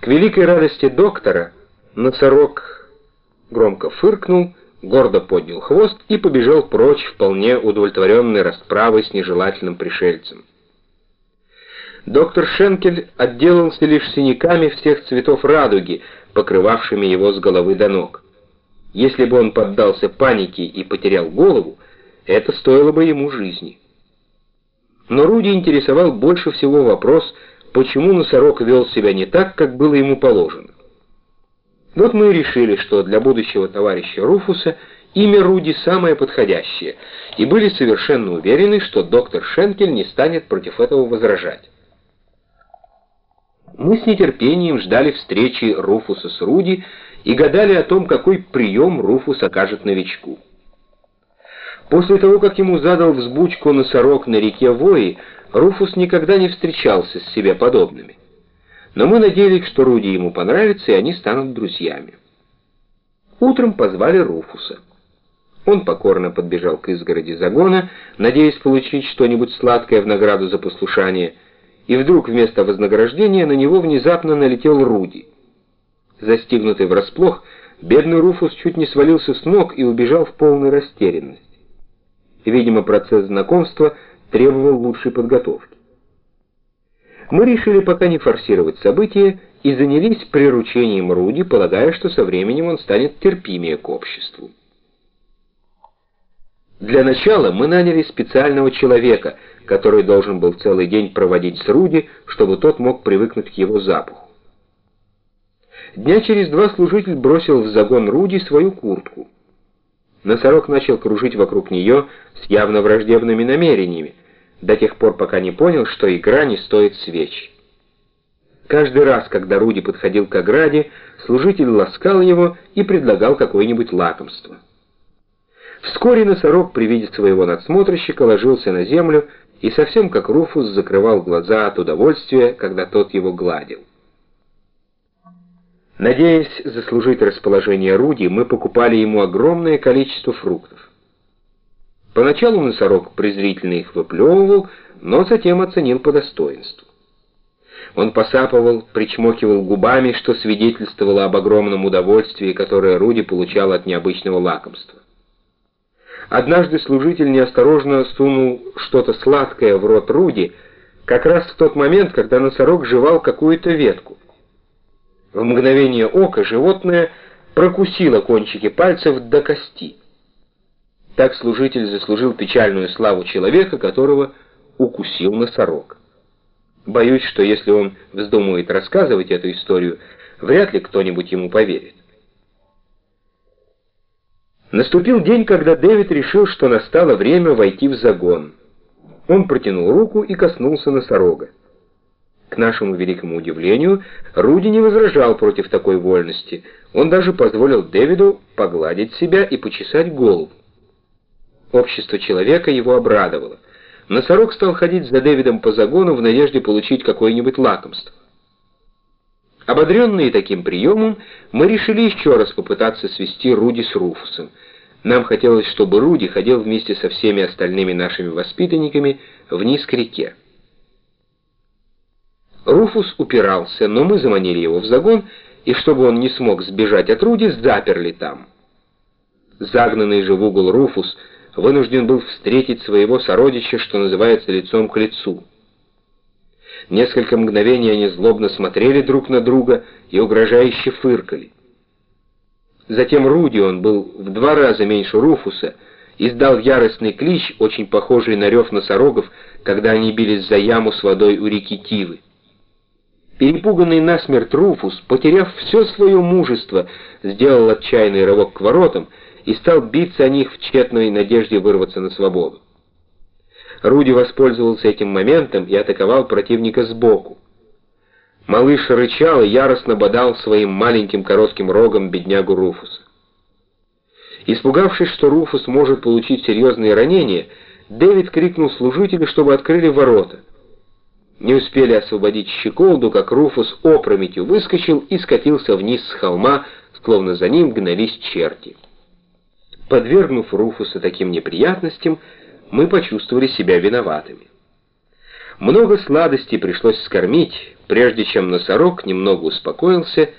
К великой радости доктора носорог громко фыркнул, гордо поднял хвост и побежал прочь, вполне удовлетворенный расправой с нежелательным пришельцем. Доктор Шенкель отделался лишь синяками всех цветов радуги, покрывавшими его с головы до ног. Если бы он поддался панике и потерял голову, это стоило бы ему жизни. Но Руди интересовал больше всего вопрос, почему носорог вел себя не так, как было ему положено. Вот мы и решили, что для будущего товарища Руфуса имя Руди самое подходящее, и были совершенно уверены, что доктор Шенкель не станет против этого возражать. Мы с нетерпением ждали встречи Руфуса с Руди и гадали о том, какой прием Руфус окажет новичку. После того, как ему задал взбучку носорог на реке Вои, Руфус никогда не встречался с себе подобными. Но мы надеялись, что Руди ему понравится, и они станут друзьями. Утром позвали Руфуса. Он покорно подбежал к изгороди загона, надеясь получить что-нибудь сладкое в награду за послушание, и вдруг вместо вознаграждения на него внезапно налетел Руди. Застигнутый врасплох, бедный Руфус чуть не свалился с ног и убежал в полной растерянности. Видимо, процесс знакомства требовал лучшей подготовки. Мы решили пока не форсировать события и занялись приручением Руди, полагая, что со временем он станет терпимее к обществу. Для начала мы наняли специального человека, который должен был целый день проводить с Руди, чтобы тот мог привыкнуть к его запаху. Дня через два служитель бросил в загон Руди свою куртку. Носорог начал кружить вокруг нее с явно враждебными намерениями, до тех пор, пока не понял, что игра не стоит свеч. Каждый раз, когда Руди подходил к ограде, служитель ласкал его и предлагал какое-нибудь лакомство. Вскоре носорог при виде своего надсмотрщика ложился на землю и совсем как Руфус закрывал глаза от удовольствия, когда тот его гладил. Надеясь заслужить расположение Руди, мы покупали ему огромное количество фруктов. Поначалу носорог презрительно их выплевывал, но затем оценил по достоинству. Он посапывал, причмокивал губами, что свидетельствовало об огромном удовольствии, которое Руди получал от необычного лакомства. Однажды служитель неосторожно сунул что-то сладкое в рот Руди, как раз в тот момент, когда носорог жевал какую-то ветку. В мгновение ока животное прокусило кончики пальцев до кости. Так служитель заслужил печальную славу человека, которого укусил носорог. Боюсь, что если он вздумает рассказывать эту историю, вряд ли кто-нибудь ему поверит. Наступил день, когда Дэвид решил, что настало время войти в загон. Он протянул руку и коснулся носорога. К нашему великому удивлению, Руди не возражал против такой вольности. Он даже позволил Дэвиду погладить себя и почесать голову. Общество человека его обрадовало. Носорог стал ходить за Дэвидом по загону в надежде получить какое-нибудь лакомство. Ободренные таким приемом, мы решили еще раз попытаться свести Руди с Руфусом. Нам хотелось, чтобы Руди ходил вместе со всеми остальными нашими воспитанниками вниз к реке. Руфус упирался, но мы заманили его в загон, и чтобы он не смог сбежать от Руди, заперли там. Загнанный же в угол Руфус вынужден был встретить своего сородича, что называется, лицом к лицу. Несколько мгновений они злобно смотрели друг на друга и угрожающе фыркали. Затем Руди, он был в 2 раза меньше Руфуса, издал яростный клич, очень похожий на рев носорогов, когда они бились за яму с водой у реки Тивы. Перепуганный насмерть Руфус, потеряв все свое мужество, сделал отчаянный рывок к воротам и стал биться о них в тщетной надежде вырваться на свободу. Руди воспользовался этим моментом и атаковал противника сбоку. Малыш рычал и яростно бодал своим маленьким коротким рогом беднягу Руфуса. Испугавшись, что Руфус может получить серьезные ранения, Дэвид крикнул служителю, чтобы открыли ворота. Не успели освободить щеколду, как Руфус опрометью выскочил и скатился вниз с холма, словно за ним гнались черти. Подвергнув Руфуса таким неприятностям, мы почувствовали себя виноватыми. Много сладостей пришлось скормить, прежде чем носорог немного успокоился